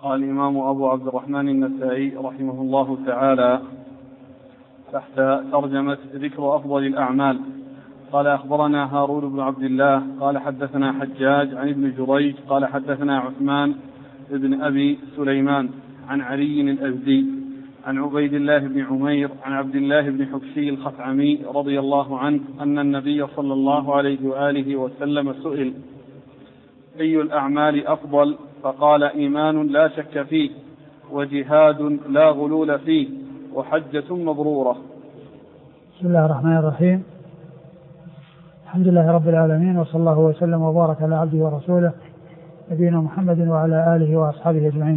قال الإمام أبو عبد الرحمن النسائي رحمه الله تعالى تحت ترجمة ذكر أفضل الأعمال. قال أخبرنا هارون بن عبد الله قال حدثنا حجاج عن ابن جريج قال حدثنا عثمان بن أبي سليمان عن علي الأزدي عن عبيد الله بن عمير عن عبد الله بن حبشي الخثعمي رضي الله عنه أن النبي صلى الله عليه وآله وسلم سئل: أي الأعمال أفضل؟ فقال: إيمان لا شك فيه، وجهاد لا غلول فيه، وحجة مبرورة. بسم الله الرحمن الرحيم. الحمد لله رب العالمين، وصلى الله وسلم وبارك على عبده ورسوله نبينا محمد وعلى آله وأصحابه أجمعين.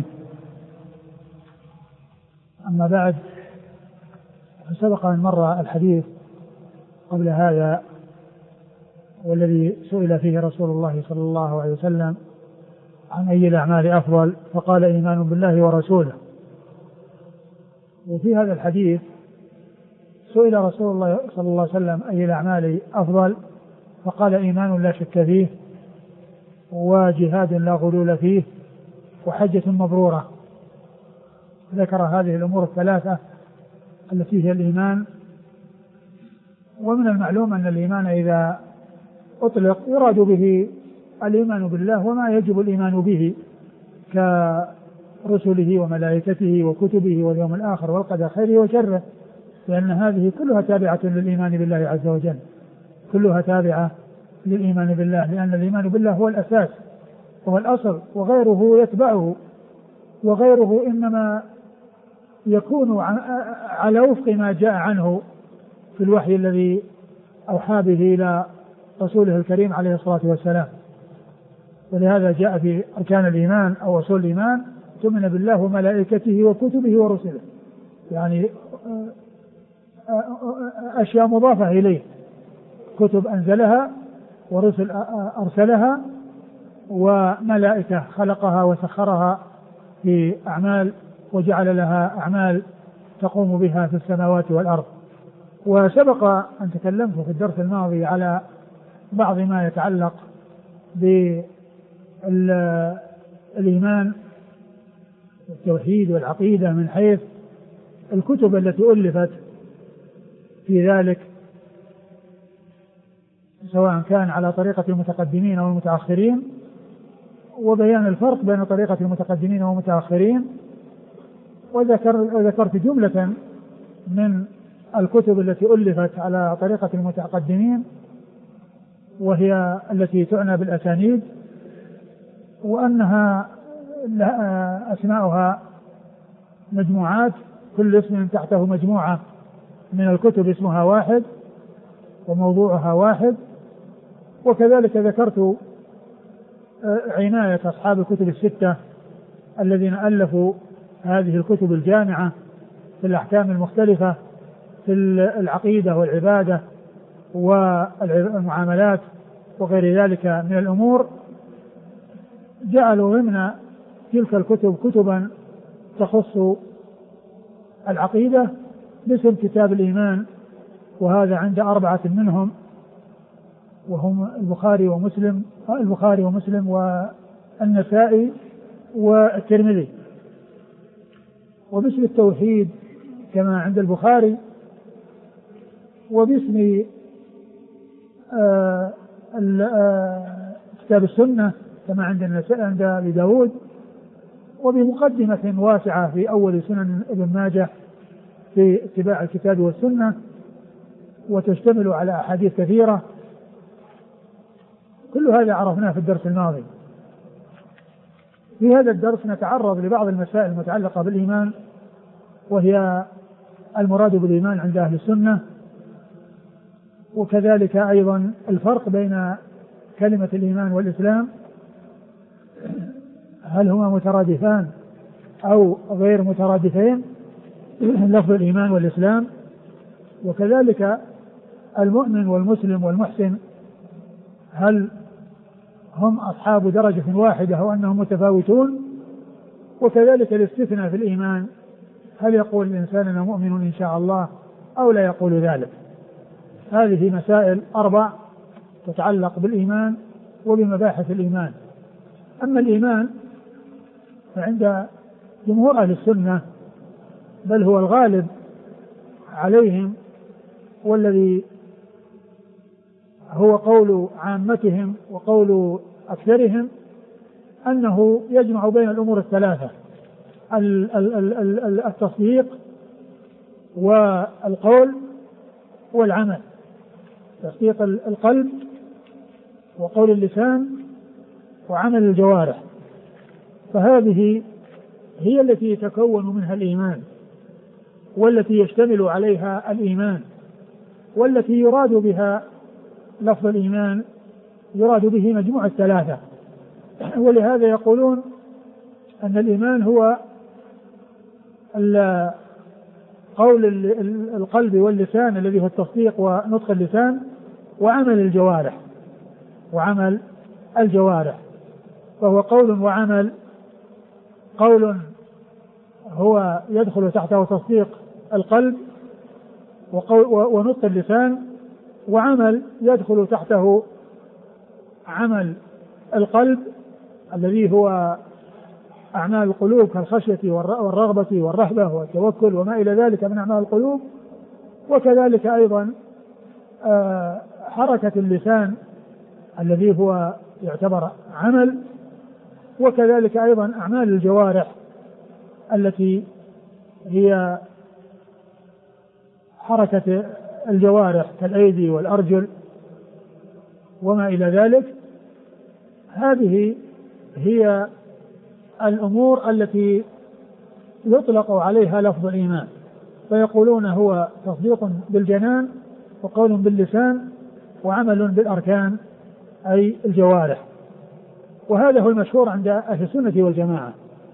أما بعد، فسبق أن مر الحديث قبل هذا والذي سئل فيه رسول الله صلى الله عليه وسلم عن أي الأعمال أفضل، فقال: إيمان بالله ورسوله. وفي هذا الحديث سئل رسول الله صلى الله عليه وسلم أي الأعمال أفضل، فقال: إيمان لا شك فيه، وجهاد لا غلول فيه، وحجة مبرورة. ذكر هذه الأمور الثلاثة التي هي الإيمان. ومن المعلوم أن الإيمان إذا أطلق يراد به الإيمان بالله وما يجب الإيمان به كرسله وملائكته وكتبه واليوم الآخر والقدر خيره وشره، لأن هذه كلها تابعة للإيمان بالله عز وجل، كلها تابعة للإيمان بالله، لأن الإيمان بالله هو الأساس وهو الأصل، وغيره يتبعه، وغيره إنما يكون على وفق ما جاء عنه في الوحي الذي أوحى به إلى رسوله الكريم عليه الصلاة والسلام. ولهذا جاء في أركان الإيمان أو أصول الإيمان: تؤمن بالله وملائكته وكتبه ورسله، يعني أشياء مضافة إليه، كتب أنزلها ورسل أرسلها وملائكة خلقها وسخرها في أعمال وجعل لها أعمال تقوم بها في السماوات والأرض. وسبق أن تكلمت في الدرس الماضي على بعض ما يتعلق بالإيمان والتوحيد والعقيدة من حيث الكتب التي ألفت في ذلك، سواء كان على طريقة المتقدمين أو المتأخرين، وبيان الفرق بين طريقة المتقدمين والمتأخرين. وذكرت جملة من الكتب التي ألفت على طريقة المتقدمين، وهي التي تعنى بالأسانيد، وأنها أسماؤها مجموعات، كل اسم تحته مجموعة من الكتب اسمها واحد وموضوعها واحد. وكذلك ذكرت عناية أصحاب الكتب الستة الذين ألفوا هذه الكتب الجامعة في الأحكام المختلفة في العقيدة والعبادة والمعاملات وغير ذلك من الأمور، جعلوا ضمن تلك الكتب كتبا تخص العقيدة باسم كتاب الإيمان، وهذا عند 4 منهم، وهم البخاري ومسلم والنسائي والترمذي. وباسم التوحيد كما عند البخاري، وباسم كتاب السنة كما عند أبي داود، وبمقدمة واسعة في أول سنن ابن ماجه في اتباع الكتاب والسنة، وتشتمل على أحاديث كثيرة. كل هذا عرفناه في الدرس الماضي. في هذا الدرس نتعرض لبعض المسائل المتعلقة بالإيمان، وهي المراد بالإيمان عند أهل السنة، وكذلك أيضا الفرق بين كلمة الإيمان والإسلام، هل هما مترادفان أو غير مترادفين، لفظ الإيمان والإسلام. وكذلك المؤمن والمسلم والمحسن، هل هم أصحاب درجة واحدة أو أنهم متفاوتون. وكذلك الاستثناء في الإيمان، هل يقول الإنسان أنا مؤمن إن شاء الله أو لا يقول ذلك. هذه مسائل 4 تتعلق بالإيمان وبمباحث الإيمان. أما الإيمان فعند جمهور أهل السنة، بل هو الغالب عليهم والذي هو قول عامتهم وقول أكثرهم، أنه يجمع بين الأمور الثلاثة: التصديق والقول والعمل، تصديق القلب وقول اللسان وعمل الجوارح. فهذه هي التي يتكون منها الإيمان، والتي يشتمل عليها الإيمان، والتي يراد بها لفظ الإيمان، يراد به مجموع الثلاثة. ولهذا يقولون أن الإيمان هو قول القلب واللسان الذي هو التصديق ونطق اللسان وعمل الجوارح، فهو قول وعمل. قول هو يدخل تحته تصديق القلب ونطق اللسان، وعمل يدخل تحته عمل القلب الذي هو أعمال القلوب كالخشية والرغبة والرهبة والتوكل وما إلى ذلك من أعمال القلوب، وكذلك أيضا حركة اللسان الذي هو يعتبر عمل، وكذلك أيضا أعمال الجوارح التي هي حركة الجوارح كالأيدي والأرجل وما إلى ذلك. هذه هي الأمور التي يطلق عليها لفظ الإيمان، فيقولون هو تصديق بالجنان وقول باللسان وعمل بالأركان أي الجوارح. وهذا هو المشهور عند أهل السنة والجماعة.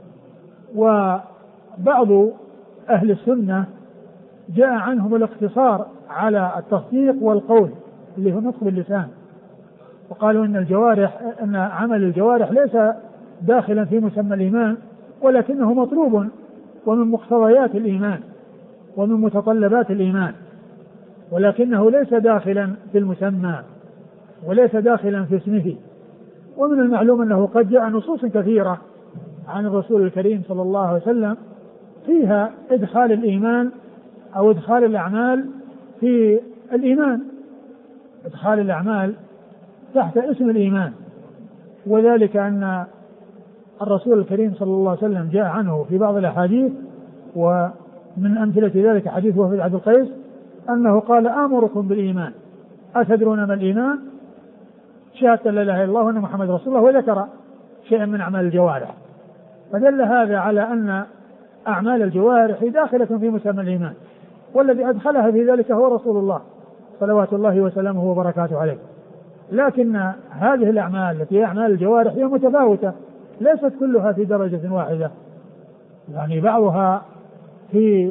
وبعض أهل السنة جاء عنهم الاقتصار على التصديق والقول اللي هو نطق باللسان، وقالوا أن عمل الجوارح ليس داخلا في مسمى الإيمان، ولكنه مطلوب ومن مقتضيات الإيمان ومن متطلبات الإيمان، ولكنه ليس داخلا في المسمى وليس داخلا في اسمه. ومن المعلوم أنه قد جاء نصوص كثيرة عن الرسول الكريم صلى الله عليه وسلم فيها إدخال الإيمان أو إدخال الأعمال في الإيمان، إدخال الأعمال تحت اسم الإيمان. وذلك أن الرسول الكريم صلى الله عليه وسلم جاء عنه في بعض الأحاديث، ومن أمثلة ذلك حديث وفد عبد القيس أنه قال: آمركم بالإيمان أتدرون ما الإيمان؟ شهادة لا إله إلا الله وأن محمد رسول الله، وذكر شيئا من أعمال الجوارح. فدل هذا على أن أعمال الجوارح داخلة في مسمى الإيمان، والذي أدخلها في ذلك هو رسول الله صلوات الله وسلامه وبركاته عليه. لكن هذه الأعمال التي هي أعمال الجوارح هي متفاوتة، ليست كلها في درجة واحدة، يعني بعضها في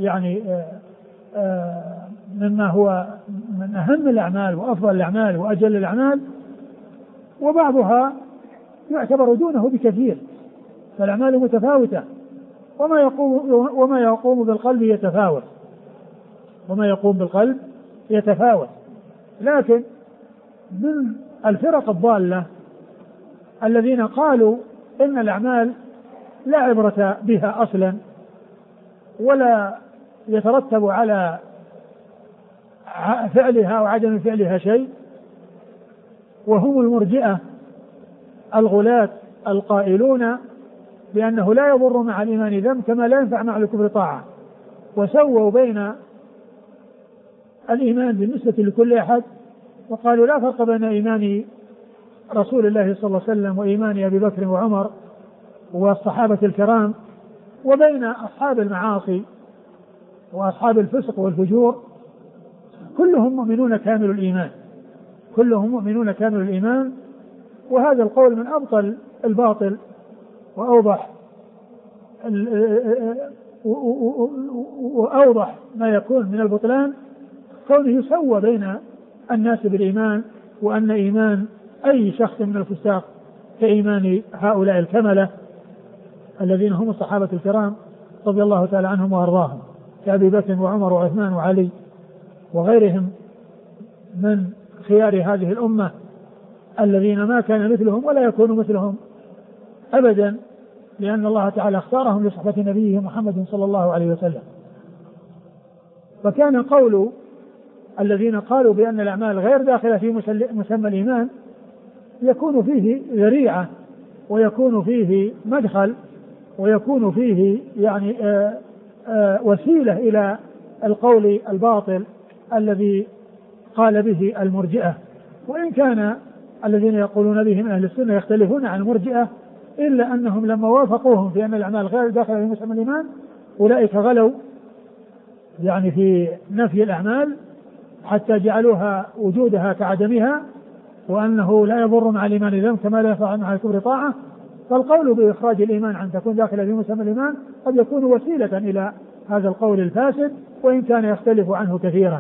مما هو من أهم الأعمال وأفضل الأعمال وأجل الأعمال، وبعضها يعتبر دونه بكثير. فالأعمال متفاوتة، وما يقوم بالقلب يتفاوت، لكن من الفرق الضالة الذين قالوا إن الأعمال لا عبرة بها أصلا ولا يترتب على فعلها وعدم فعلها شيء، وهم المرجئة الغلاة القائلون بأنه لا يضر مع الإيمان ذنب كما لا ينفع مع الكفر طاعة، وسووا بين الإيمان بالنسبة لكل أحد، وقالوا لا فرق بين إيمان رسول الله صلى الله عليه وسلم وإيمان أبي بكر وعمر والصحابة الكرام، وبين أصحاب المعاصي وأصحاب الفسق والفجور، كلهم مؤمنون كامل الإيمان. وهذا القول من أبطل الباطل وأوضح ما يكون من البطلان، كونه يسوى بين الناس بالإيمان، وأن إيمان أي شخص من الفساق كإيمان هؤلاء الكملة الذين هم الصحابة الكرام رضي الله تعالى عنهم وأرضاهم، كأبي بكر وعمر وعثمان وعلي وغيرهم من خيار هذه الأمة الذين ما كان مثلهم ولا يكون مثلهم أبدا لأن الله تعالى اختارهم لصحبة نبيه محمد صلى الله عليه وسلم. فكان قول الذين قالوا بأن الأعمال غير داخلة في مسمى الإيمان يكون فيه ذريعة ويكون فيه مدخل ويكون فيه يعني وسيلة إلى القول الباطل الذي قال به المرجئة. وإن كان الذين يقولون به من أهل السنة يختلفون عن المرجئة إلا أنهم لما وافقوهم في أن الأعمال غير داخلة في مسمى الإيمان أولئك غلوا يعني في نفي الأعمال حتى جعلوها وجودها كعدمها، وأنه لا يضر مع الإيمان ذنب كما لا ينفع مع الكفر طاعة. فالقول بإخراج الإيمان عن تكون داخلة في مسمى الإيمان قد يكون وسيلة إلى هذا القول الفاسد وإن كان يختلف عنه كثيرا.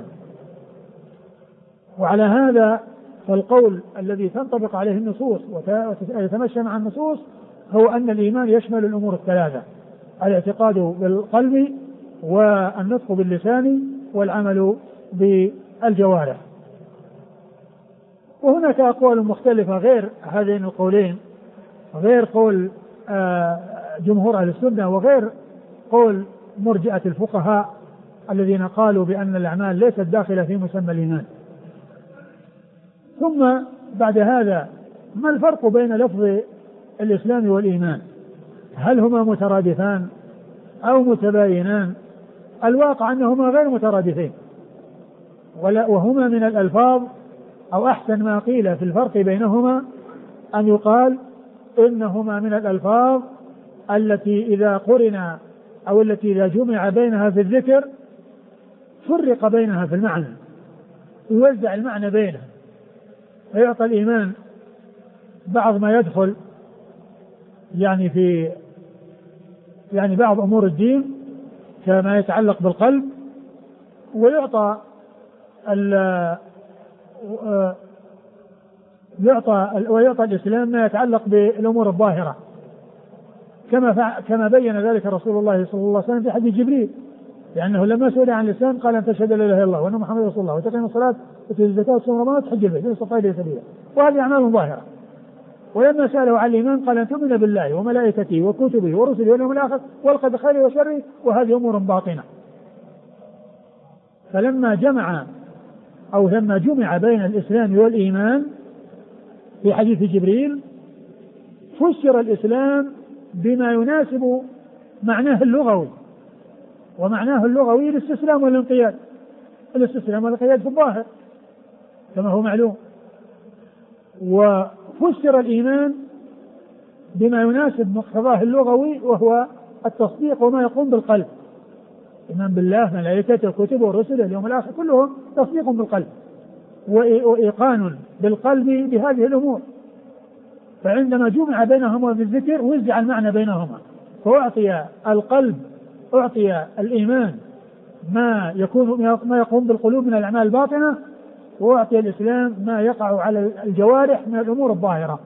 وعلى هذا فالقول الذي تنطبق عليه النصوص ويتمشى مع النصوص هو أن الإيمان يشمل الأمور الثلاثة: الاعتقاد بالقلب والنطق باللسان والعمل بالجوارح. وهناك أقوال مختلفة غير هذين القولين، غير قول جمهور أهل السنة وغير قول مرجئة الفقهاء الذين قالوا بأن الأعمال ليست داخلة في مسمى الإيمان. ثم بعد هذا ما الفرق بين لفظ الإسلام والإيمان؟ هل هما مترادفان أو متباينان؟ الواقع أنهما غير مترادفين، وهما من الألفاظ، أو أحسن ما قيل في الفرق بينهما أن يقال إنهما من الألفاظ التي إذا قرنا أو التي إذا جمع بينها في الذكر فرق بينها في المعنى، يوزع المعنى بينها، فيعطى الإيمان بعض ما يدخل يعني في يعني بعض أمور الدين كما يتعلق بالقلب، ويعطى الإسلام ما يتعلق بالأمور الظاهرة كما بين ذلك رسول الله صلى الله عليه وسلم في حديث جبريل، لأنه لما سئل عن الإسلام قال أن تشهد لا إله إلا الله وأن محمد رسول الله وتقيم الصلاة وتؤتي الزكاة وتصوم رمضان وتحج البيت إن استطعت إليه سبيلا، وهذه أعمال ظاهرة. ولما سأله عن الإيمان قال أن تؤمن بالله وملائكته وكتبه ورسله واليوم الآخر والقدر خيره وشره، وهذه أمور باطنة. فلما جمع بين الإسلام والإيمان في حديث جبريل فسر الإسلام بما يناسب معناه اللغوي، ومعناه اللغوي الاستسلام والانقياد، الاستسلام والانقياد في الظاهر كما هو معلوم. وفسر الإيمان بما يناسب مقتضاه اللغوي وهو التصديق وما يقوم بالقلب، إيمان بالله ملائكته وكتبه ورسله اليوم الآخر كلهم تصديق بالقلب وإيقان بالقلب بهذه الأمور. فعندما جمع بينهما بالذكر وزع المعنى بينهما، فأعطي القلب أعطي الإيمان ما يقوم بالقلوب من الأعمال الباطنة، وأعطي الإسلام ما يقع على الجوارح من الأمور الظاهرة.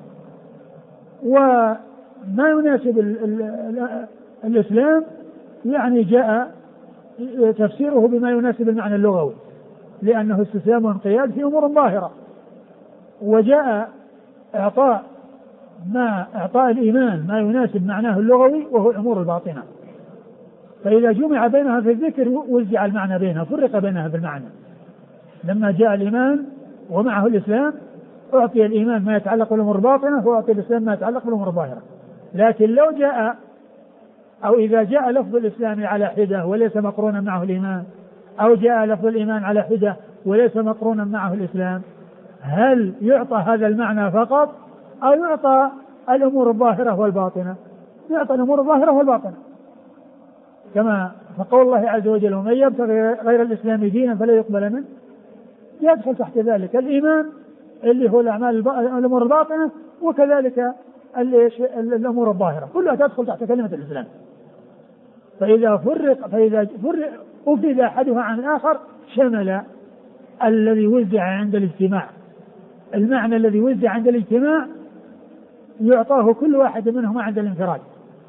وما يناسب الإسلام يعني جاء تفسيره بما يناسب المعنى اللغوي، لأنه استسلام وانقياد في أمور ظاهرة. وجاء إعطاء الإيمان ما يناسب معناه اللغوي وهو الأمور الباطنة. فإذا جمع بينها في الذكر وزع المعنى بينها، فرق بينها بالمعنى. لما جاء الإيمان ومعه الإسلام أعطي الإيمان ما يتعلق بالأمور الباطنة وأعطي الإسلام ما يتعلق بالأمور الظاهرة. لكن لو جاء أو إذا جاء لفظ الإسلام على حدة وليس مقرونا معه الإيمان، أو جاء لفظ الإيمان على حدة وليس مقرونا معه الإسلام، هل يعطى هذا المعنى فقط أو يعطى الأمور الظاهرة والباطنة؟ يعطى الأمور الظاهرة والباطنة، كما فقول الله عز وجل: ومن يبتغي غير الإسلام دينا فلا يقبل منه، يدخل تحت ذلك الإيمان اللي هو الأمور الباطنة، وكذلك الأمور الظاهرة كلها تدخل تحت كلمة الإسلام. فإذا أفرد أحدها عن الآخر شمل الذي وزع عند الاجتماع. المعنى الذي وزع عند الاجتماع يعطاه كل واحد منهما عند الانفراد،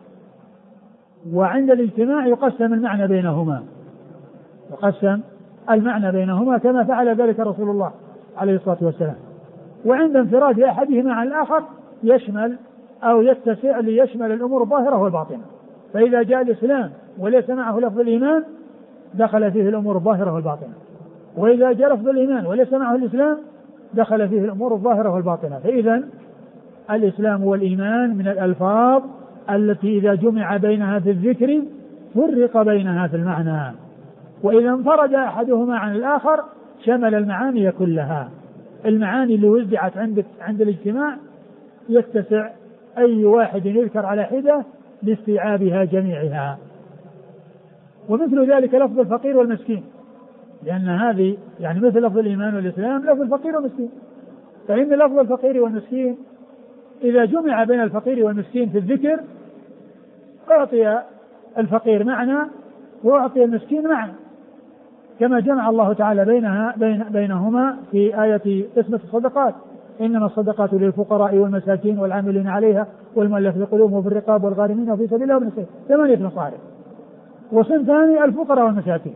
وعند الاجتماع يقسم المعنى بينهما كما فعل ذلك رسول الله عليه الصلاة والسلام. وعند انفراد أحدهما عن الآخر يشمل أو يتسع ليشمل الأمور الظاهرة والباطنة. فإذا جاء الإسلام وليس معه لفظ الإيمان دخل فيه الأمور الظاهرة والباطنة، وإذا جاء لفظ الإيمان وليس معه الإسلام دخل فيه الأمور الظاهرة والباطنة. فإذا الإسلام والإيمان من الألفاظ التي إذا جمع بينها في الذكر فرق بينها في المعنى، وإذا انفرد أحدهما عن الآخر شمل المعاني كلها. المعاني اللي وزعت عند الاجتماع يتسع أي واحد يذكر على حدة لاستيعابها جميعها. ومثل ذلك لفظ الفقير والمسكين، لأن هذه يعني مثل لفظ الإيمان والإسلام لفظ الفقير والمسكين. فإن لفظ الفقير والمسكين إذا جمع بين الفقير والمسكين في الذكر أعطي الفقير معنى وأعطي المسكين معنى، كما جمع الله تعالى بينهما في آية قسمة الصدقات: إنما الصدقات للفقراء والمساكين والعاملين عليها والمؤلفة قلوبهم وفي الرقاب والغارمين وفي سبيل الله وابن السبيل، 8 مصارف. وصنف ثاني الفقراء والمساكين.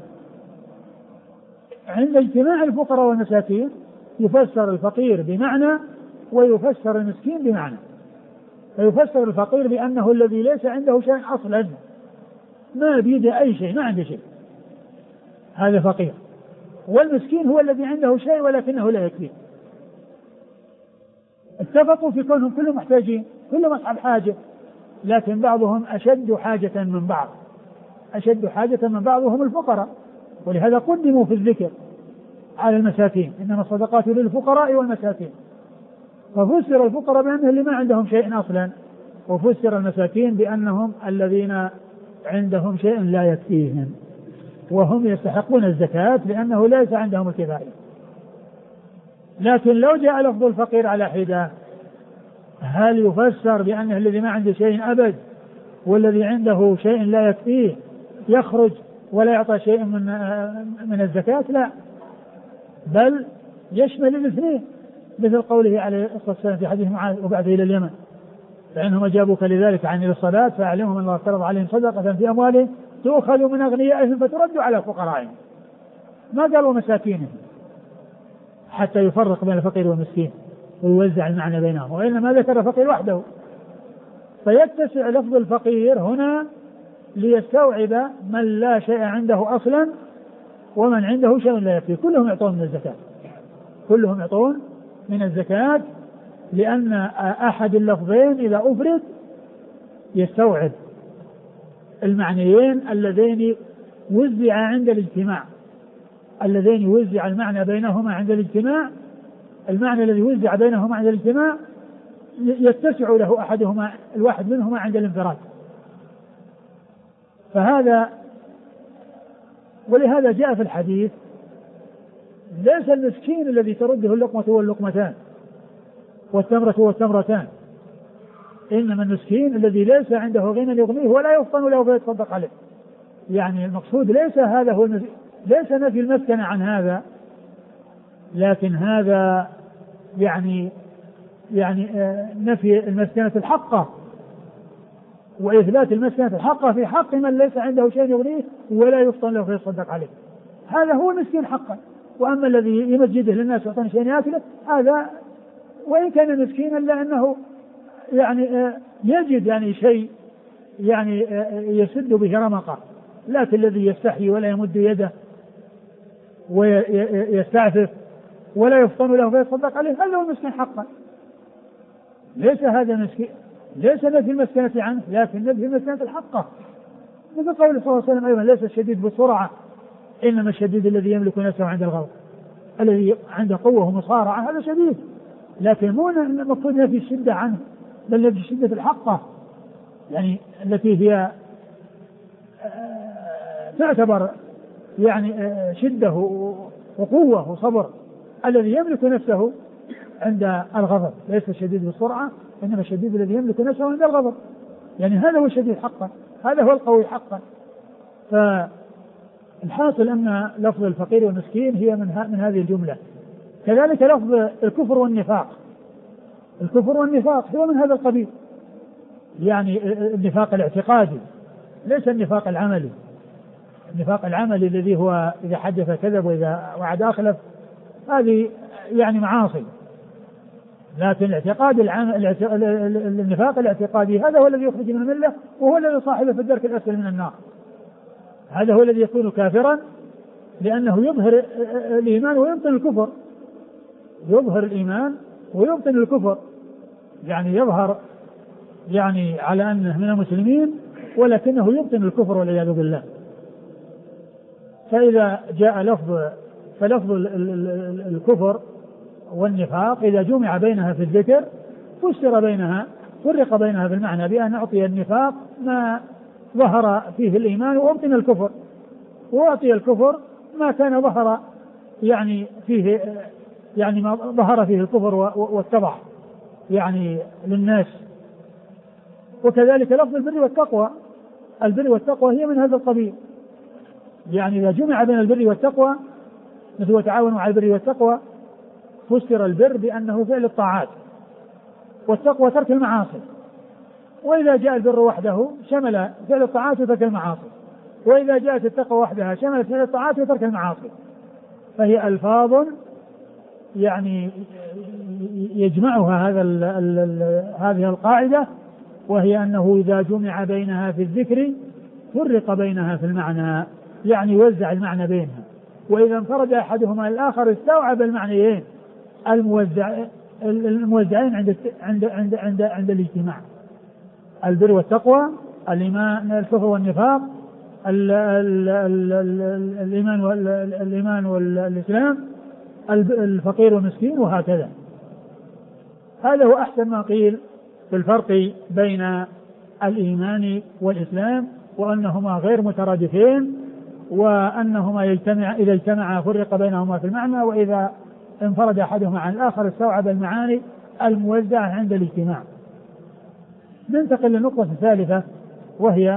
عند اجتماع الفقراء والمساكين يفسر الفقير بمعنى ويفسر المسكين بمعنى. فيفسر الفقير بأنه الذي ليس عنده شيء أصلا، ما بيده أي شيء، ما عنده شيء، هذا فقير. والمسكين هو الذي عنده شيء ولكنه لا يكفيه. اتفقوا في كونهم كلهم محتاجين، كلهم أصحاب حاجة، لكن بعضهم أشد حاجة من بعض. أشد حاجة من بعضهم الفقراء، ولهذا قدموا في الذكر على المساكين: إنما الصدقات للفقراء والمساكين. ففسر الفقراء بأنهم اللي ما عندهم شيء أصلا، وفسر المساكين بأنهم الذين عندهم شيء لا يكفيهم وهم يستحقون الزكاة لأنه ليس عندهم الكفاية. لكن لو جاء لفظ الفقير على حدة هل يفسر بأنه الذي ما عنده شيء أبد والذي عنده شيء لا يكفيه يخرج ولا يعطى شيء من الزكاة؟ لا، بل يشمل الاثنين، مثل قوله عليه الصلاة والسلام في حديث معاذ: وبعث إلى اليمن فإنهم أجابوك لذلك عن إلى الصلاة فأعلمهم أن الله افترض عليهم صدقة في أموالهم تؤخذ من أغنيائهم فترد على فقرائهم. ما قالوا مساكينهم حتى يفرق بين الفقير والمسكين ويوزع المعنى بينهم، وإنما ذكر الفقير وحده. فيتسع لفظ الفقير هنا ليستوعب من لا شيء عنده أصلا ومن عنده شيء لا يكفي، كلهم يعطون من الزكاة، كلهم يعطون من الزكاة، لأن أحد اللفظين إذا أفرد يستوعب المعنيين اللذين وزع عند الاجتماع، اللذين يوزع المعنى بينهما عند الاجتماع. المعنى الذي وزع بينهما عند الاجتماع يتسع له أحدهما الواحد منهما عند الانفراد. فهذا ولهذا جاء في الحديث: ليس المسكين الذي ترده اللقمة واللقمتان والتمرة والتمرتان، إنما المسكين الذي ليس عنده غنى يغنيه ولا يفطن له فيتصدق عليه. يعني المقصود ليس هذا هو ليس نفي المسكنة عن هذا، لكن هذا يعني نفي المسكنة الحقة وإثبات المسكنة الحقة في حق من ليس عنده شيء يغنيه ولا يفطن له فيتصدق عليه. هذا هو المسكين حقا. وأما الذي يمجده للناس ويعطيه شيء يأكله هذا وإن كان مسكينا إلا أنه يعني يجد يعني شيء يعني يسد به رمقه، لكن الذي يستحي ولا يمد يده ويستعفف ولا يفطن له فيتصدق عليه هذا هو المسكين حقا. ليس هذا مسكين، ليس نفي المسكنة عنه، لكن نفي المسكنة الحقة. مثل قول صلى الله عليه وسلم أيضا: ليس الشديد بسرعة إنما الشديد الذي يملك نفسه عند الغضب. الذي عنده قوة ومصارعة هذا شديد، لكن مو المقصود نفي الشدة عنه، بل نفي الشدة الحقة، يعني التي هي تعتبر يعني شدة وقوة وصبر. الذي يملك نفسه عند الغضب ليس الشديد بالسرعة إنما الشديد الذي يملك نفسه عند الغضب، يعني هذا هو الشديد حقا، هذا هو القوي حقا. فالحاصل أن لفظ الفقير والمسكين هي من هذه الجملة. كذلك لفظ الكفر والنفاق، الكفر والنفاق هو من هذا القبيل، يعني النفاق الاعتقادي ليس النفاق العملي. النفاق العملي الذي هو إذا حدث كذب وإذا وعد أخلف، هذه يعني معاصي. لكن الاعتقاد النفاق الاعتقادي هذا هو الذي يخرج من الملة، وهو الذي صاحبه في الدرك الأسفل من النار. هذا هو الذي يكون كافرا لأنه يظهر الإيمان ويبطن الكفر، يظهر الإيمان ويبطن الكفر، يعني يظهر يعني على أنه من المسلمين ولكنه يبطن الكفر والعياذ بالله. فإذا جاء فلفظ الكفر والنفاق إذا جمع بينها في الذكر فرق بينها في المعنى بأن أعطي النفاق ما ظهر فيه الإيمان وأبطن الكفر، وأعطي الكفر ما كان ظهر يعني فيه يعني ما ظهر فيه الكفر واتضح يعني للناس. وكذلك لفظ البر والتقوى، البر والتقوى هي من هذا القبيل، يعني إذا جمع بين البر والتقوى مثل وتعاونوا على البر والتقوى فسر البر بأنه فعل الطاعات والتقوى ترك المعاصي، وإذا جاء البر وحده شمل فعل الطاعات وترك المعاصي، وإذا جاءت التقوى وحدها شملت فعل الطاعات وترك المعاصي. فهي ألفاظ يعني يجمعها هذه القاعدة، وهي أنه إذا جمع بينها في الذكر فرق بينها في المعنى، يعني وزع المعنى بينها، وإذا انفرد أحدهما الآخر استوعب المعنيين الموزعين عند الاجتماع. البر والتقوى، الإيمان الكفر والنفاق، الإيمان والإسلام، الفقير والمسكين، وهكذا. هذا هو أحسن ما قيل في الفرق بين الإيمان والإسلام، وأنهما غير مترادفين، وأنهما إذا اجتمعا فرق بينهما في المعنى، وإذا انفرد أحدهما عن الآخر استوعب المعاني الموزعة عند الاجتماع. ننتقل للنقطة الثالثة، وهي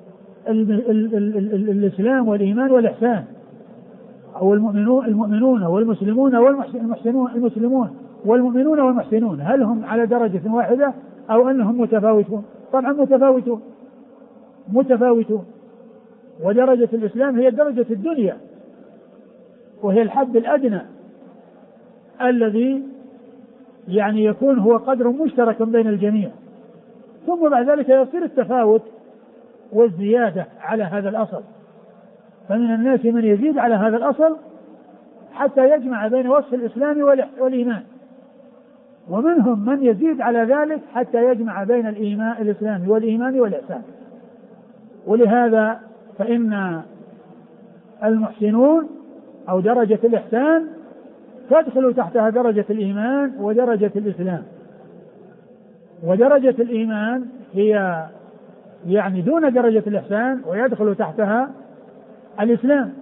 الإسلام والإيمان والإحسان، أو المؤمنون والمسلمون والمحسنون، المسلمون والمؤمنون والمحسنون، هل هم على درجة واحدة أو أنهم متفاوتون؟ طبعا متفاوتون. ودرجة الإسلام هي درجة الدنيا، وهي الحد الأدنى الذي يعني يكون هو قدر مشترك بين الجميع، ثم بعد ذلك يصير التفاوت والزيادة على هذا الأصل. فمن الناس من يزيد على هذا الأصل حتى يجمع بين وصف الإسلام والإيمان، ومنهم من يزيد على ذلك حتى يجمع بين الإسلام والإيمان والإحسان. ولهذا فإن المحسنون أو درجة الإحسان تدخل تحتها درجة الإيمان ودرجة الإسلام، ودرجة الإيمان هي يعني دون درجة الإحسان ويدخل تحتها الإسلام.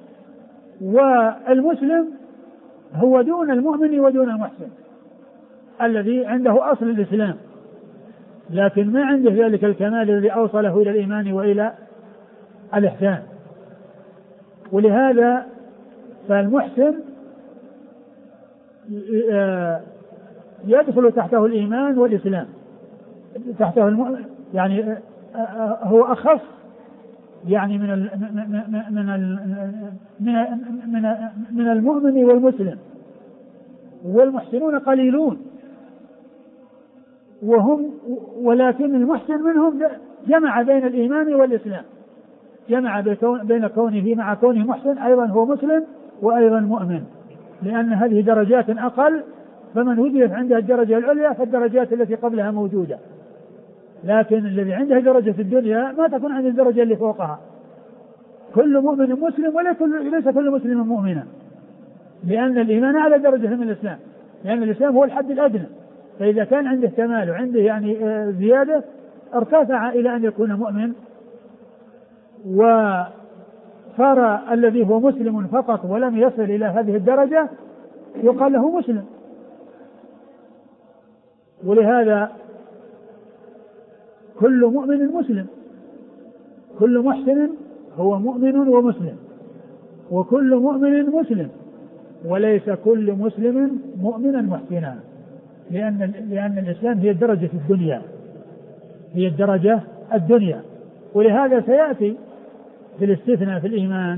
والمسلم هو دون المؤمن ودون المحسن الذي عنده أصل الإسلام، لكن ما عنده ذلك الكمال الذي أوصله إلى الإيمان وإلى الإحسان. ولهذا فالمحسن يدخل تحته الإيمان والإسلام، تحته يعني هو أخف يعني من المؤمن والمسلم، والمحسنون قليلون ولكن المحسن منهم جمع بين الإيمان والإسلام، جمع بين كونه مع كونه محسن أيضا هو مسلم وأيضا مؤمن، لأن هذه درجات أقل، فمن وجدت عنده الدرجة العليا فالدرجات التي قبلها موجودة، لكن الذي عنده درجة في الدنيا ما تكون عنده الدرجة اللي فوقها. كل مؤمن مسلم وليس كل مسلم مؤمنا، لأن الإيمان أعلى درجة من الإسلام، لأن الإسلام هو الحد الأدنى، فإذا كان عنده كمال وعنده يعني زيادة ارتفع إلى أن يكون مؤمن، وصار الذي هو مسلم فقط ولم يصل إلى هذه الدرجة يقال له مسلم. ولهذا كل مؤمن مسلم، كل محسن هو مؤمن ومسلم، وكل مؤمن مسلم، وليس كل مسلم مؤمنا محسنا، لأن الإسلام هي الدرجة الدنيا، هي الدرجة الدنيا. ولهذا سيأتي في الاستثناء في الإيمان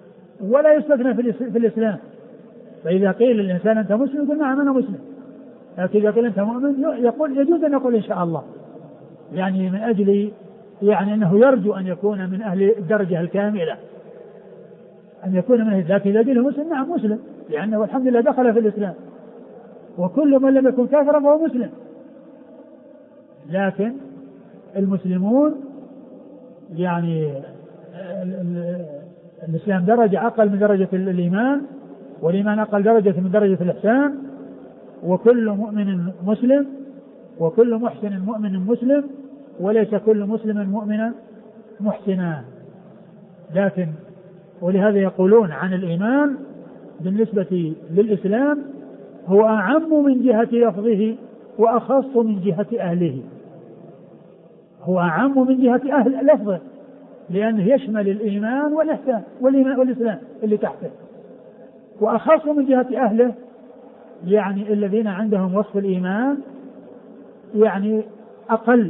ولا يستثنى في الإسلام. فإذا قيل للإنسان أنت مسلم قل نعم أنا مسلم، لكن إذا قيل أنت مؤمن يقول يجوز أن يقول إن شاء الله، يعني من أجل يعني أنه يرجو أن يكون من أهل الدرجة الكاملة، أن يكون من أهل. لكن إذا قيل مسلم نعم مسلم، لأنه الحمد لله دخل في الإسلام، وكل من لم يكن كافرا فهو مسلم. لكن المسلمون يعني الإسلام درجة أقل من درجة الإيمان، والإيمان أقل درجة من درجة الإحسان، وكل مؤمن مسلم، وكل محسن مؤمن مسلم، وليس كل مسلم مؤمنا محسنا. لكن ولهذا يقولون عن الإيمان بالنسبة للإسلام هو أعم من جهة لفظه وأخص من جهة أهله. هو أعم من جهة أهل لفظه لأنه يشمل الإيمان والإحسان والإسلام اللي تحته، وأخص من جهة أهله يعني الذين عندهم وصف الإيمان يعني أقل،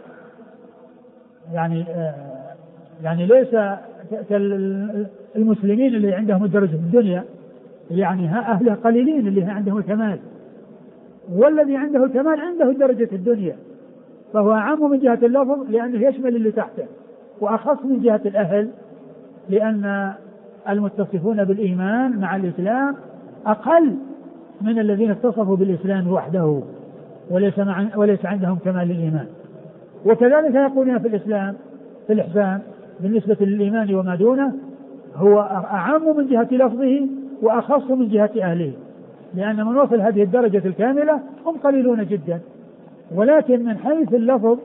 يعني ليس كالمسلمين اللي عندهم الدرجة في الدنيا، يعني أهله قليلين اللي عندهم الكمال، والذي عنده الكمال عنده الدرجة في الدنيا، فهو أعم من جهة اللفظ لأنه يشمل اللي تحته، وأخص من جهة الأهل لأن المتصفون بالإيمان مع الإسلام أقل من الذين اتصفوا بالإسلام وحده وليس عندهم كمال الإيمان. وكذلك يقولون في الإسلام في الإحسان بالنسبة للإيمان وما دونه هو أعم من جهة لفظه وأخص من جهة أهله، لأن من وصل هذه الدرجة الكاملة هم قليلون جدا. ولكن من حيث اللفظ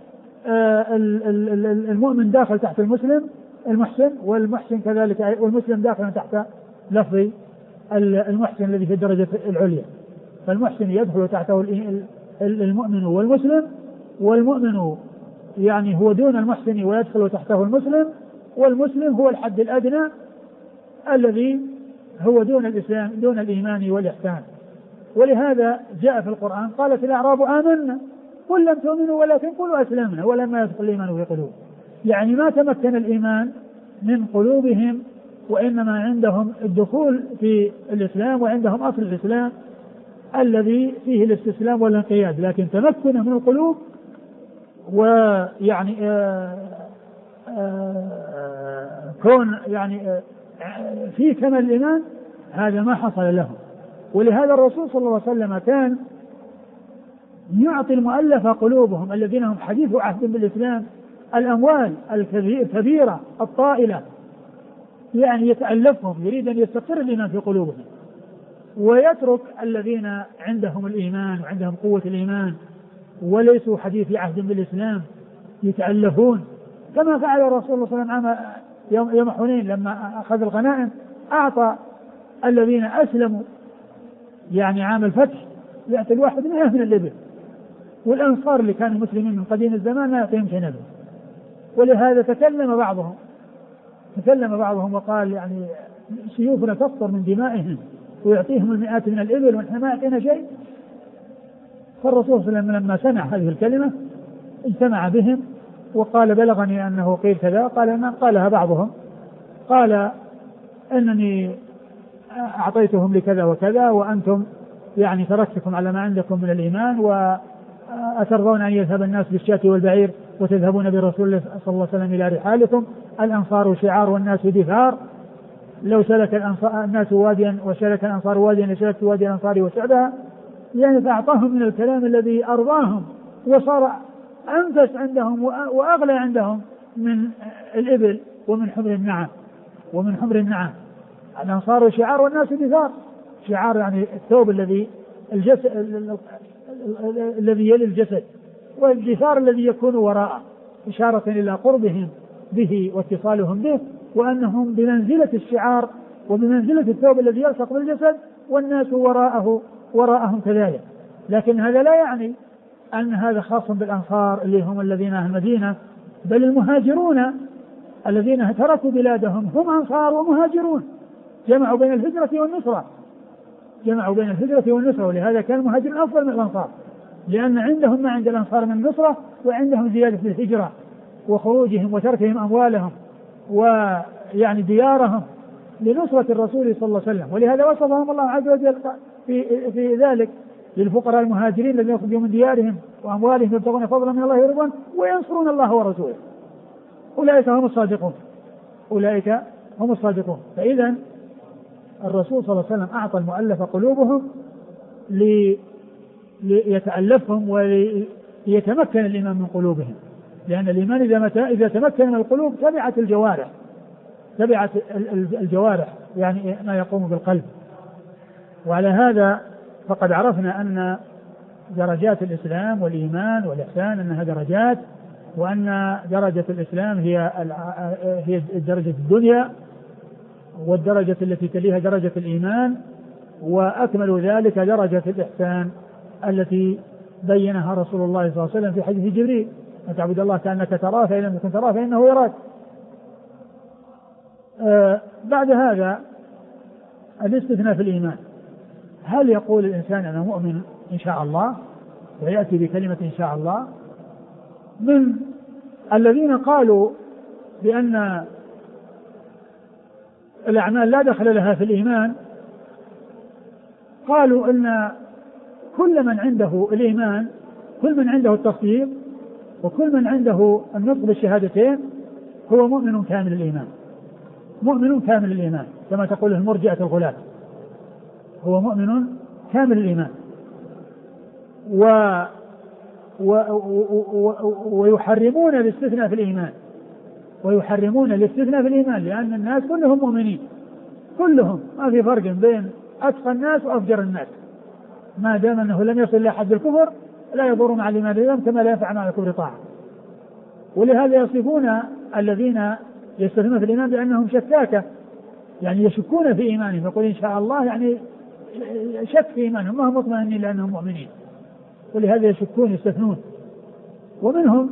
المؤمن داخل تحت المسلم المحسن، والمحسن كذلك، والمسلم داخل تحت لفظ المحسن الذي في الدرجة العليا. فالمحسن يدخل تحته المؤمن والمسلم، والمؤمن يعني هو دون المحسن ويدخل تحته المسلم، والمسلم هو الحد الأدنى الذي هو دون الإسلام دون الإيمان والإحسان. ولهذا جاء في القرآن قالت الأعراب آمنا قل لم تؤمنوا ولكن قولوا أسلمنا ولما يدخل الإيمان في قلوبهم، يعني ما تمكن الإيمان من قلوبهم، وإنما عندهم الدخول في الإسلام وعندهم أصل الإسلام الذي فيه الاستسلام والانقياد، لكن تمكنه من القلوب ويعني كون يعني في كمال الإيمان هذا ما حصل لهم. ولهذا الرسول صلى الله عليه وسلم كان يعطي المؤلف قلوبهم الذين هم حديث عهد بالإسلام الأموال الكبيرة الطائلة، يعني يتألفهم، يريد أن يستقر الإيمان في قلوبهم، ويترك الذين عندهم الإيمان وعندهم قوة الإيمان وليسوا حديث عهد بالإسلام يتألفون، كما فعل الرسول صلى الله عليه وسلم يوم حنين لما أخذ الغنائم أعطى الذين أسلموا يعني عام الفتح يأتي الواحد 100 من الإبل، والأنصار اللي كانوا مسلمين من قديم الزمان ما يأتيهم شيء نبل. ولهذا تكلم بعضهم وقال يعني سيوفنا تقطر من دمائهم ويعطيهم المئات من الإبل ونحن ما يأتينا شيء. فالرسول صلى الله عليه وسلم لما سمع هذه الكلمة اجتمع بهم وقال بلغني أنه قيل كذا، قال ما قالها بعضهم، قال أنني أعطيتهم لكذا وكذا وأنتم يعني تركتكم على ما عندكم من الإيمان، وأترضون أن يذهب الناس بالشاة والبعير وتذهبون برسول الله صلى الله عليه وسلم إلى رحالكم، الأنصار شعار والناس دثار، لو سلك الناس واديا وسلك الأنصار واديا لسلكت وادي الأنصار وسعدها، يعني فأعطاهم من الكلام الذي أرضاهم وصار أنفس عندهم وأغلى عندهم من الإبل ومن حمر النعم. الأنصار شعار والناس دثار، شعار يعني الثوب الذي يلي الجسد، والدثار الذي يكون وراءه، إشارة إلى قربهم به واتصالهم به، وأنهم بمنزلة الشعار وبمنزلة الثوب الذي يلصق بالجسد، والناس وراءهم كذلك. لكن هذا لا يعني أن هذا خاص بالأنصار اللي هم الذين أهل المدينة، بل المهاجرون الذين تركوا بلادهم هم أنصار ومهاجرون، جمعوا بين الهجرة والنصرة، ولهذا كان المهاجرون أفضل من الأنصار، لأن عندهم ما عند الأنصار من النصرة، وعندهم زيادة في الهجرة وخروجهم وتركهم أموالهم ويعني ديارهم لنصرة الرسول صلى الله عليه وسلم. ولهذا وصفهم الله عز وجل في ذلك للفقراء المهاجرين الذين يخرجون من ديارهم وأموالهم يبتغون فضلا من الله ورضوانه وينصرون الله ورسوله أولئك هم الصادقون. أولئك هم الصادقون. فإذا الرسول صلى الله عليه وسلم أعطى المؤلف قلوبهم ليتألفهم وليتمكن الإيمان من قلوبهم، لأن الإيمان إذا تمكن من القلوب تبعت الجوارح يعني ما يقوم بالقلب. وعلى هذا فقد عرفنا أن درجات الإسلام والإيمان والإحسان أنها درجات، وأن درجة الإسلام هي درجة الدنيا، والدرجة التي تليها درجة الإيمان، وأكمل ذلك درجة الإحسان التي بينها رسول الله صلى الله عليه وسلم في حديث جبريل: أن تعبد الله كأنك تراه فإن لم تكن تراه فإنه يراك. بعد هذا الاستثناء في الإيمان. هل يقول الإنسان أنا مؤمن إن شاء الله ويأتي بكلمة إن شاء الله؟ من الذين قالوا بأن الأعمال لا دخل لها في الإيمان قالوا أن كل من عنده الإيمان، كل من عنده التصديق، وكل من عنده النطق بالشهادتين هو مؤمن كامل الإيمان، مؤمن كامل الإيمان كما تقول المرجئة الغلاة، هو مؤمن كامل الإيمان. ويحرمون الاستثناء في الإيمان، ويحرمون الاستثناء في الإيمان لأن الناس كلهم مؤمنين، كلهم ما في فرق بين أتقى الناس وأفجر الناس، ما دام أنه لم يصل إلى حد الكفر لا يضر مع الإيمان كما لا ينفع مع الكفر طاعة. ولهذا يصفون الذين يستثنون في الإيمان بأنهم شكاكة، يعني يشكون في إيمانهم، يقول إن شاء الله يعني شك في إيمانهم، ما هم مطمئنين لأنهم مؤمنين، ولهذا يشكون يستثنون. ومنهم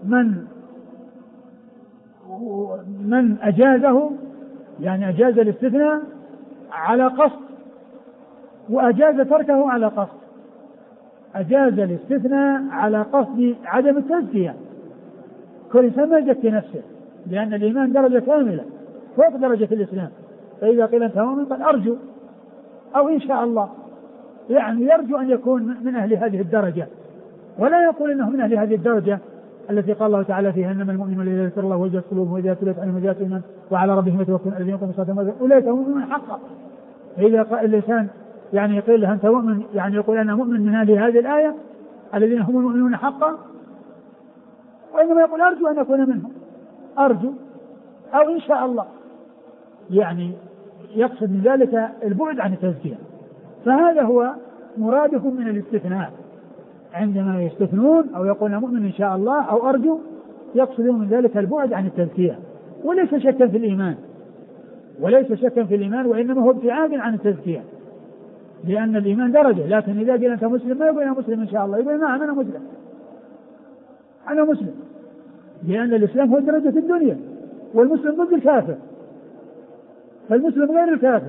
من أجازه، يعني أجاز الاستثناء على قصد وأجاز تركه على قصد، أجاز الاستثناء على قصد عدم التزكية. كل إنسان ما يزكي نفسه، لأن الإيمان درجة كاملة فوق درجة الإسلام. فإذا قيل أنت مؤمن قال أرجو أو إن شاء الله، يعني يرجو أن يكون من أهل هذه الدرجة، ولا يقول إنه من أهل هذه الدرجة التي قال الله تعالى فيها إنما المؤمنون الذين ذكر الله وجلت قلوبهم وإذا تليت عليهم آياته إيمانا وعلى ربهم يتوكلون الذين يقيمون الصلاة أولئك هم المؤمنون حقا. فإذا قال الإنسان يعني يقول له أنت مؤمن، يعني يقول أنا مؤمن من هذه الآية الذين هم المؤمنون حقا، وإنما يقول أرجو أن أكون منهم، أرجو أو إن شاء الله، يعني يقصد من ذلك البعد عن التزكية. فهذا هو مرادهم من الاستثناء، عندما يستثنون أو يقولون مؤمن إن شاء الله أو أرجو يقصدون من ذلك البعد عن التزكية، وليس شكا في الإيمان، وليس شكا في الإيمان، وإنما هو ابتعاد عن التزكية، لأن الإيمان درجة. لكن إذا قيل أنت مسلم ما يقول أنا مسلم إن شاء الله، يقول نعم أنا مسلم، أنا مسلم، لأن الإسلام هو درجة الدنيا، والمسلم ضد الكافر، فالمسلم غير الكافر.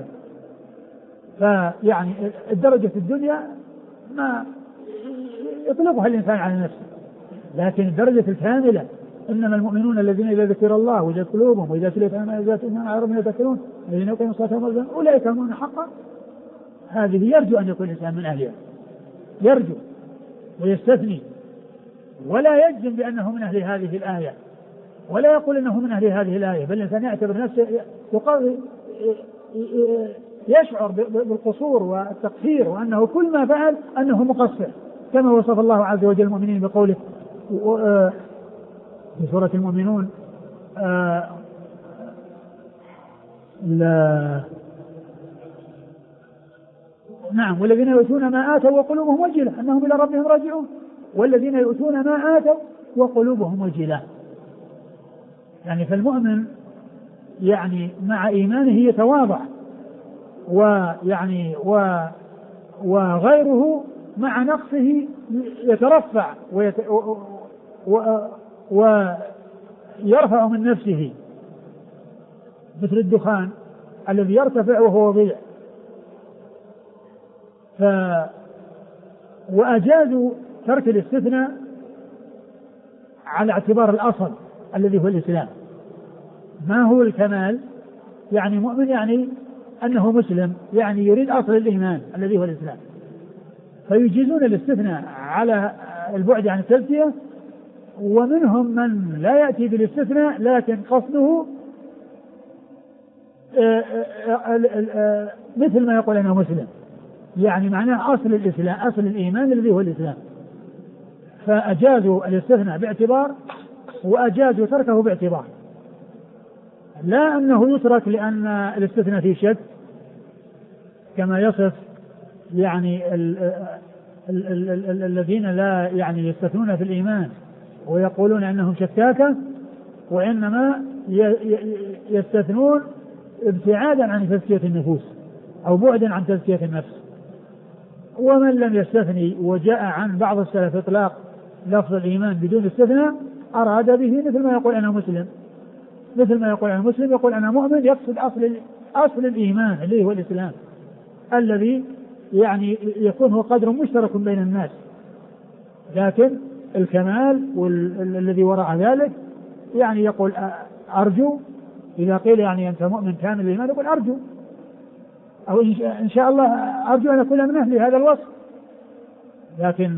فيعني الدرجة الدنيا ما يطلقها الإنسان على نفسه، لكن الدرجة الكاملة إنما المؤمنون الذين إذا ذكر الله وجلت قلوبهم وإذا تليت عليهم على ربهم يتوكلون الذين يقيمون الصلاة والزكاة أولئك هم المؤمنون حقا. هذه يرجو أن يكون الإنسان من أهلها، يرجو ويستثني، ولا يجزم بأنه من أهل هذه الآية، ولا يقول أنه من أهل هذه الآية، بل الإنسان يعتبر نفسه يشعر بالقصور والتقصير، وأنه كل ما فعل أنه مقصر، كما وصف الله عز وجل المؤمنين بقوله في سورة المؤمنون نعم والذين يؤتون ما آتوا وقلوبهم وجلة أنهم إلى ربهم راجعون، والذين يؤتون ما آتوا وقلوبهم وجلة. يعني فالمؤمن يعني مع إيمانه يتواضع، ويعني وغيره مع نقصه يترفع ويرفع من نفسه، مثل الدخان الذي يرتفع وهو وضيع. وأجازوا ترك الاستثناء على اعتبار الأصل الذي هو الإسلام. ما هو الكمال؟ يعني مؤمن يعني أنه مسلم، يعني يريد أصل الإيمان الذي هو الإسلام. فيجيزون الاستثناء على البعد عن التزكية، ومنهم من لا يأتي بالاستثناء لكن قصده مثل ما يقول أنا مسلم، يعني معناه أصل الإسلام، أصل الإيمان الذي هو الإسلام، فأجازوا الاستثناء باعتبار وأجازوا تركه باعتبار، لا أنه يترك لأن الاستثناء فيه شك كما يصف يعني الذين لا يعني يستثنون في الإيمان ويقولون أنهم شكاكة، وإنما يستثنون ابتعادا عن تزكية النفوس أو بعدا عن تزكية النفس. ومن لم يستثني وجاء عن بعض السلف إطلاق لفظ الإيمان بدون استثناء أراد به مثل ما يقول أنا مسلم، مثل ما يقول أنا مسلم، يقول أنا مؤمن، يقصد أصل الإيمان اللي هو الإسلام الذي يعني يكون هو قدر مشترك بين الناس، لكن الكمال والذي وراء ذلك يعني يقول أرجو، إذا قيل يعني أنت مؤمن كامل الإيمان يقول أرجو، أو إن شاء الله أرجو أن أكون من أهل هذا الوصف، لكن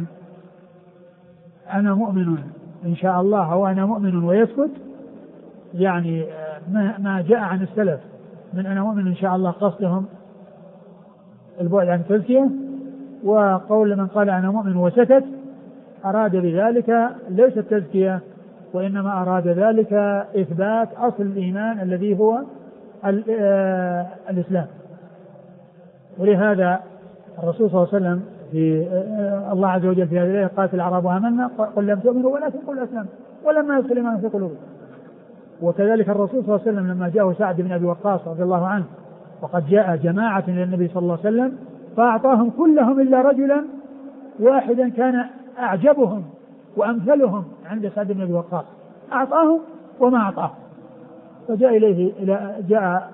أنا مؤمن إن شاء الله أو أنا مؤمن ويسكت، يعني ما جاء عن السلف من أنا مؤمن إن شاء الله قصدهم البعد عن التزكية، وقول من قال أنا مؤمن وسكت أراد بذلك ليس التزكية، وإنما أراد ذلك إثبات أصل الإيمان الذي هو الإسلام. ولهذا الرسول صلى الله عليه وسلم في الله عز وجل في هذه الآية قالت الأعراب آمنا قل لم تؤمنوا ولكن قل أسلمنا ولما يدخل الإيمان في قلوبكم. وكذلك الرسول صلى الله عليه وسلم لما جاءه سعد بن أبي وقاص رضي الله عنه وقد جاء جماعة إلى النبي صلى الله عليه وسلم فأعطاهم كلهم إلا رجلا واحدا كان أعجبهم وأمثلهم عند سعد بن أبي وقاص، أعطاهم وما أعطاه، فجاء إليه جاء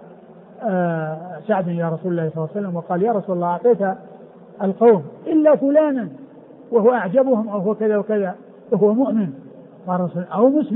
سعد إلى رسول الله صلى الله عليه وسلم وقال يا رسول الله أعطيت القوم إلا فلانا وهو أعجبهم أو هو كذا وكذا وهو مؤمن، قال رسول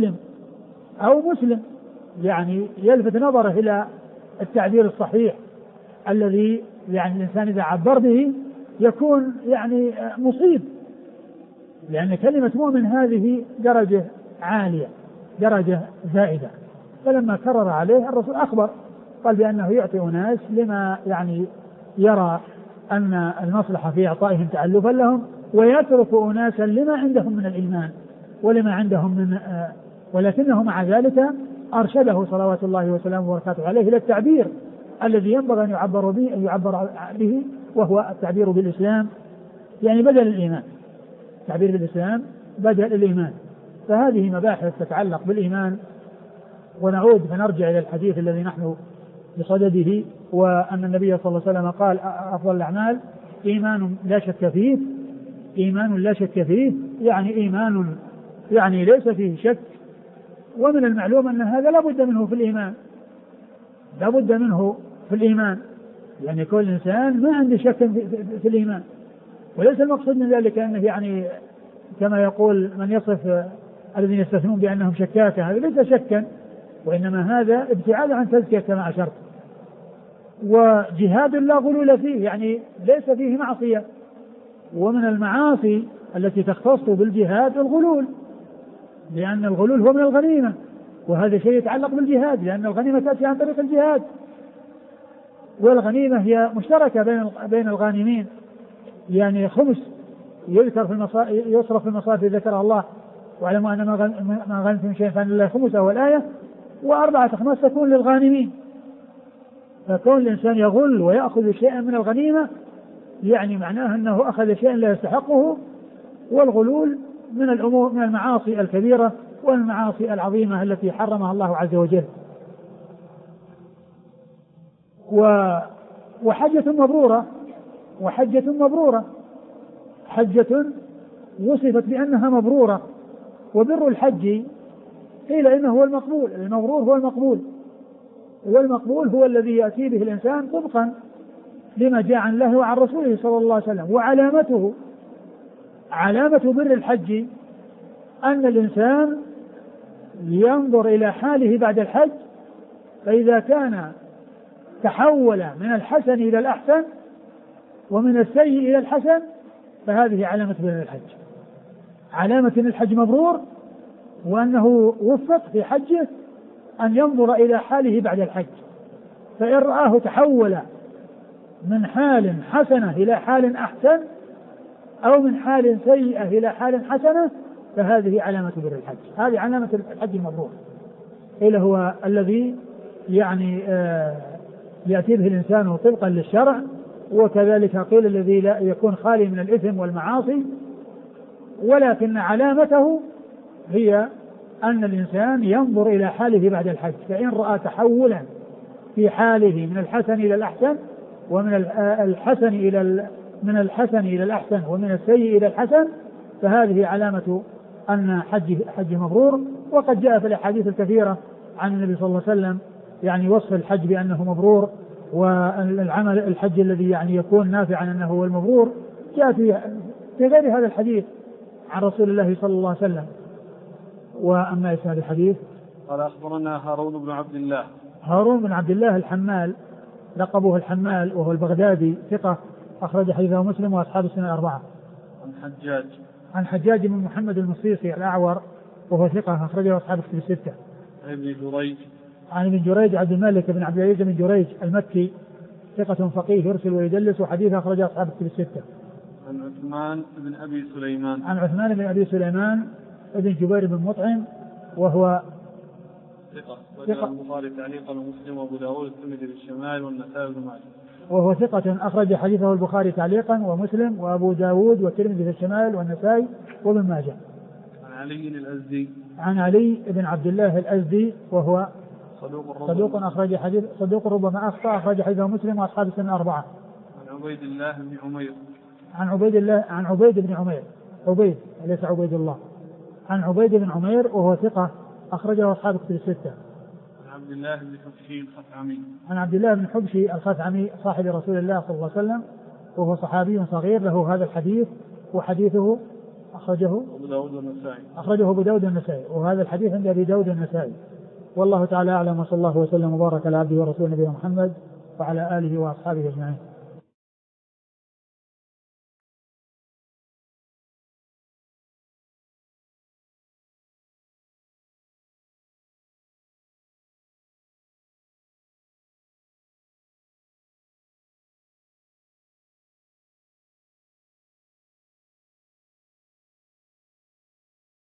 أو مسلم يعني يلفت نظره إلى التعبير الصحيح الذي يعني الإنسان إذا عبر به يكون يعني مصيب، لأن كلمة مؤمن هذه درجة عالية درجة زائدة. فلما كرر عليه الرسول أخبر قال بأنه يعطي أناس لما يعني يرى أن المصلحة في إعطائهم تألفا لهم، ويترك أناسا لما عندهم من الإيمان ولما عندهم من ولكنه مع ذلك أرشده صلوات الله وسلامه وبركاته عليه إلى التعبير الذي ينبغي أن يعبر به وهو التعبير بالإسلام، يعني بدل الإيمان، تعبير بالإسلام بدل الإيمان. فهذه مباحث تتعلق بالإيمان، ونعود فنرجع إلى الحديث الذي نحن بصدده، وأن النبي صلى الله عليه وسلم قال أفضل الأعمال إيمان لا شك فيه، إيمان لا شك فيه يعني إيمان يعني ليس فيه شك. ومن المعلوم أن هذا لا بد منه في الإيمان، لا بد منه في الإيمان، يعني كل إنسان ما عنده شك في الإيمان، وليس المقصود من ذلك أنه يعني كما يقول من يصف الذين يستثنون بأنهم شكاكة، هذا ليس شكا، وإنما هذا ابتعاد عن تزكية كما أشرت. وجهاد لا غلول فيه يعني ليس فيه معصية، ومن المعاصي التي تختص بالجهاد الغلول، لأن الغلول هو من الغنيمة، وهذا شيء يتعلق بالجهاد، لأن الغنيمة تأتي عن طريق الجهاد، والغنيمة هي مشتركة بين الغانمين، يعني خمس يذكر يصرف في المصارف ذكرها الله واعلموا أن ما غنمتم شيئا فإن لله خمسه والآية، وأربعة أخماس تكون للغانمين. فكون الإنسان يغل ويأخذ شيئا من الغنيمة يعني معناه أنه أخذ شيئا لا يستحقه، والغلول من الأمور من المعاصي الكبيرة والمعاصي العظيمة التي حرمها الله عز وجل. وحجة مبرورة حجة وصفت بأنها مبرورة، وبر الحج قيل إنه هو المقبول، المبرور هو المقبول، والمقبول هو الذي يأتي به الإنسان طبقا لما جاء عن الله وعن رسوله صلى الله عليه وسلم. علامة بر الحج أن الإنسان ينظر إلى حاله بعد الحج، فإذا كان تحول من الحسن إلى الأحسن ومن السيء إلى الحسن فهذه علامة بر الحج. علامة أن الحج مبرور وأنه وفق في حجه أن ينظر إلى حاله بعد الحج، فإن رآه تحول من حال حسنة إلى حال أحسن أو من حال سيئة إلى حال حسنة فهذه علامة بر الحج. هذه علامة الحج المبرور، إلا هو الذي يعني يأتي به الإنسان طبقا للشرع، وكذلك قيل الذي لا يكون خالي من الإثم والمعاصي، ولكن علامته هي أن الإنسان ينظر إلى حاله بعد الحج، فإن رأى تحولا في حاله من الحسن إلى الأحسن ومن الحسن إلى الأحسن ومن السيء إلى الحسن فهذه علامة أن حج مبرور. وقد جاء في الأحاديث الكثيرة عن النبي صلى الله عليه وسلم يعني وصف الحج بأنه مبرور، والعمل الحج الذي يعني يكون نافعا أنه هو المبرور جاء في غير هذا الحديث عن رسول الله صلى الله عليه وسلم. وأما إسناد الحديث قال أخبرنا هارون بن عبد الله. هارون بن عبد الله الحمال لقبه الحمال وهو البغدادي ثقة أخرج حديثه مسلم وأصحاب السنن الأربعة. عن حجاج بن محمد المصيصي الأعور وهو ثقة أخرجه أصحاب الكتب الستة. عن ابن جريج عبد الملك بن عبد العزيز بن جريج المكي ثقة فقيه يرسل ويدلس وحديثه أخرجه أصحاب الكتب الستة. عن عثمان بن أبي سليمان ابن جبير بن مطعم وهو ثقة البخاري تعليقا ومسلم وأبو داود والترمذي بالشمال والنسائي بن ماجه. وهو ثقة أخرج حديثه البخاري تعليقا ومسلم وأبو داود والترمذي بالشمال والنسائي وابن ماجه. عن علي بن عبد الله الأزدي وهو صدوق ربما أخطأ أخرج حديثه مسلم وأصحاب السنن الأربعة. عن عبيد بن عمير عبيد ليس عبيد الله. عن عبيد بن عمير وهو ثقة أخرجه أصحاب الكتب الستة. عن عبد الله بن حبشي الخثعمي صاحب رسول الله صلى الله عليه وسلم وهو صحابي صغير له هذا الحديث وحديثه أخرجه أبو داود والنسائي وهذا الحديث عند أبي داود والنسائي. والله تعالى أعلم وصلى الله وسلم وبارك على عبده ورسوله نبينا محمد وعلى آله وأصحابه أجمعين.